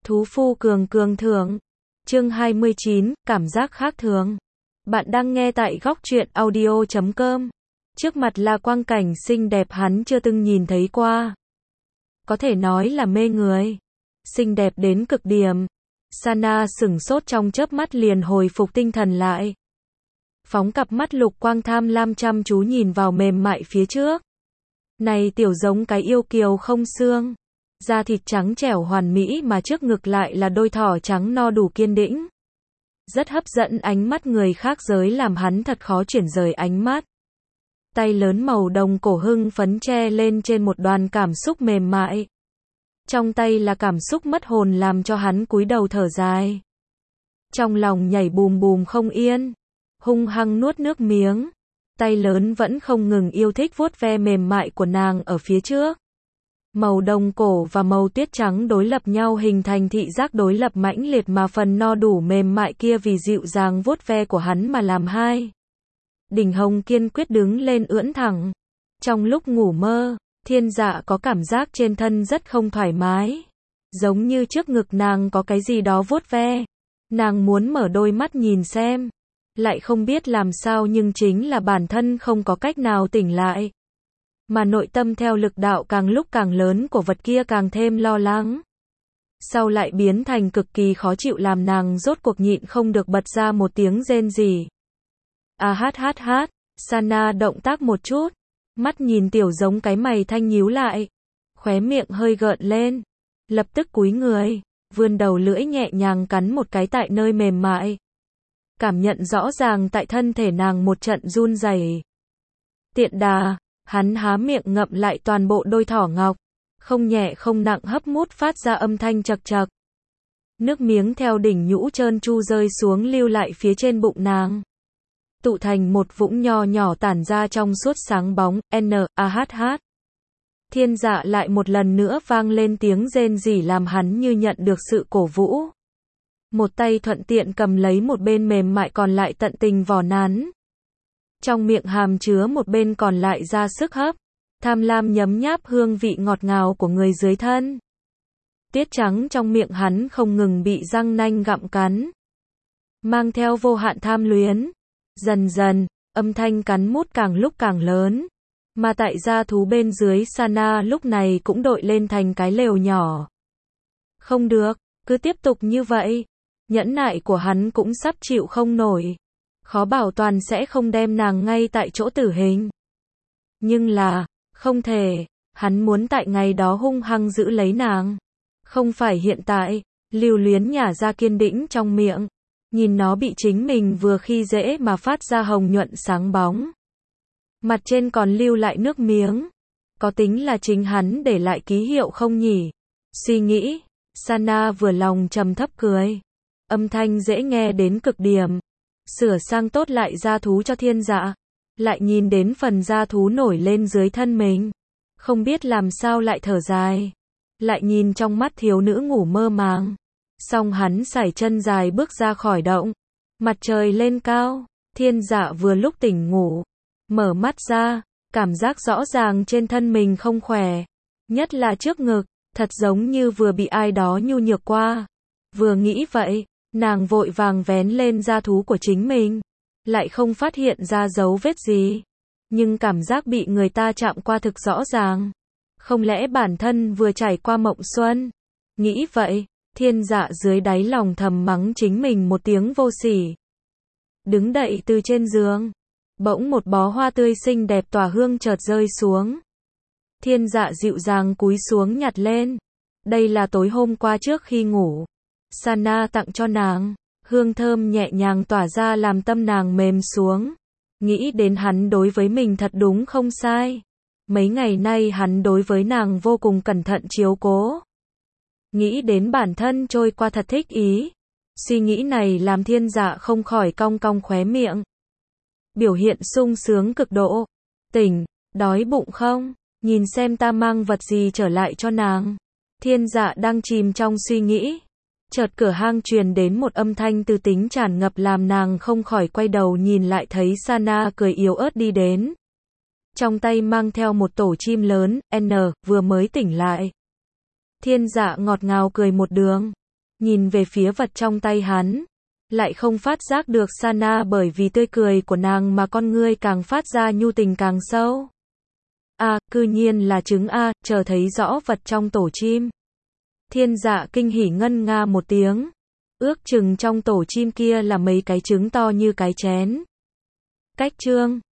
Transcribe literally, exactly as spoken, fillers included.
Thú phu cường cường thưởng. Chương hai mươi chín, cảm giác khác thường. Bạn đang nghe tại góc truyện audio chấm com. Trước mặt là quang cảnh xinh đẹp hắn chưa từng nhìn thấy qua. Có thể nói là mê người. Xinh đẹp đến cực điểm. Sana sửng sốt trong chớp mắt liền hồi phục tinh thần lại. Phóng cặp mắt lục quang tham lam chăm chú nhìn vào mềm mại phía trước. Này tiểu giống cái yêu kiều không xương. Da thịt trắng trẻo hoàn mỹ mà trước ngực lại là đôi thỏ trắng no đủ kiên đĩnh. Rất hấp dẫn ánh mắt người khác giới làm hắn thật khó chuyển rời ánh mắt. Tay lớn màu đồng cổ hưng phấn che lên trên một đoàn cảm xúc mềm mại. Trong tay là cảm xúc mất hồn làm cho hắn cúi đầu thở dài. Trong lòng nhảy bùm bùm không yên. Hung hăng nuốt nước miếng. Tay lớn vẫn không ngừng yêu thích vuốt ve mềm mại của nàng ở phía trước. Màu đồng cổ và màu tuyết trắng đối lập nhau hình thành thị giác đối lập mãnh liệt mà phần no đủ mềm mại kia vì dịu dàng vuốt ve của hắn mà làm hai. Đỉnh hồng kiên quyết đứng lên ưỡn thẳng. Trong lúc ngủ mơ, Thiên Dạ có cảm giác trên thân rất không thoải mái. Giống như trước ngực nàng có cái gì đó vuốt ve. Nàng muốn mở đôi mắt nhìn xem. Lại không biết làm sao nhưng chính là bản thân không có cách nào tỉnh lại. Mà nội tâm theo lực đạo càng lúc càng lớn của vật kia càng thêm lo lắng. Sau lại biến thành cực kỳ khó chịu làm nàng rốt cuộc nhịn không được bật ra một tiếng rên rỉ. À hát hát hát, Sana động tác một chút. Mắt nhìn tiểu giống cái mày thanh nhíu lại. Khóe miệng hơi gợn lên. Lập tức cúi người, vươn đầu lưỡi nhẹ nhàng cắn một cái tại nơi mềm mại. Cảm nhận rõ ràng tại thân thể nàng một trận run rẩy. Tiện đà. Hắn há miệng ngậm lại toàn bộ đôi thỏ ngọc, không nhẹ không nặng hấp mút phát ra âm thanh chật chật. Nước miếng theo đỉnh nhũ trơn tru rơi xuống lưu lại phía trên bụng nàng. Tụ thành một vũng nho nhỏ tản ra trong suốt sáng bóng, n a h h. Thiên Dạ lại một lần nữa vang lên tiếng rên rỉ làm hắn như nhận được sự cổ vũ. Một tay thuận tiện cầm lấy một bên mềm mại còn lại tận tình vò nắn. Trong miệng hàm chứa một bên còn lại ra sức hấp, tham lam nhấm nháp hương vị ngọt ngào của người dưới thân. Tiết trắng trong miệng hắn không ngừng bị răng nanh gặm cắn, mang theo vô hạn tham luyến. Dần dần, âm thanh cắn mút càng lúc càng lớn, mà tại gia thú bên dưới Sana lúc này cũng đội lên thành cái lều nhỏ. Không được, cứ tiếp tục như vậy, nhẫn nại của hắn cũng sắp chịu không nổi. Khó bảo toàn sẽ không đem nàng ngay tại chỗ tử hình. Nhưng là, không thể, hắn muốn tại ngày đó hung hăng giữ lấy nàng. Không phải hiện tại, lưu luyến nhả ra kiên đĩnh trong miệng. Nhìn nó bị chính mình vừa khi dễ mà phát ra hồng nhuận sáng bóng. Mặt trên còn lưu lại nước miếng. Có tính là chính hắn để lại ký hiệu không nhỉ? Suy nghĩ, Sana vừa lòng trầm thấp cười. Âm thanh dễ nghe đến cực điểm. Sửa sang tốt lại da thú cho Thiên Dạ. Lại nhìn đến phần da thú nổi lên dưới thân mình. Không biết làm sao lại thở dài. Lại nhìn trong mắt thiếu nữ ngủ mơ màng. Xong hắn sải chân dài bước ra khỏi động. Mặt trời lên cao. Thiên Dạ vừa lúc tỉnh ngủ. Mở mắt ra. Cảm giác rõ ràng trên thân mình không khỏe. Nhất là trước ngực. Thật giống như vừa bị ai đó nhu nhược qua. Vừa nghĩ vậy. Nàng vội vàng vén lên da thú của chính mình. Lại không phát hiện ra dấu vết gì. Nhưng cảm giác bị người ta chạm qua thực rõ ràng. Không lẽ bản thân vừa trải qua mộng xuân? Nghĩ vậy, Thiên Dạ dưới đáy lòng thầm mắng chính mình một tiếng vô sỉ. Đứng đậy từ trên giường. Bỗng một bó hoa tươi xinh đẹp tỏa hương chợt rơi xuống. Thiên Dạ dịu dàng cúi xuống nhặt lên. Đây là tối hôm qua trước khi ngủ. Sana tặng cho nàng, hương thơm nhẹ nhàng tỏa ra làm tâm nàng mềm xuống. Nghĩ đến hắn đối với mình thật đúng không sai. Mấy ngày nay hắn đối với nàng vô cùng cẩn thận chiếu cố. Nghĩ đến bản thân trôi qua thật thích ý. Suy nghĩ này làm Thiên Dạ không khỏi cong cong khóe miệng. Biểu hiện sung sướng cực độ. Tỉnh, đói bụng không? Nhìn xem ta mang vật gì trở lại cho nàng. Thiên Dạ đang chìm trong suy nghĩ. Chợt cửa hang truyền đến một âm thanh tư tính tràn ngập làm nàng không khỏi quay đầu nhìn lại thấy Sana cười yếu ớt đi đến. Trong tay mang theo một tổ chim lớn, N, vừa mới tỉnh lại. Thiên Dạ ngọt ngào cười một đường. nhìn về phía vật trong tay hắn, lại không phát giác được Sana bởi vì tươi cười của nàng mà con ngươi càng phát ra nhu tình càng sâu. A, cư nhiên là trứng A, chờ thấy rõ vật trong tổ chim. Thiên Dạ kinh hỉ ngân nga một tiếng. Ước chừng trong tổ chim kia là mấy cái trứng to như cái chén. Cách chương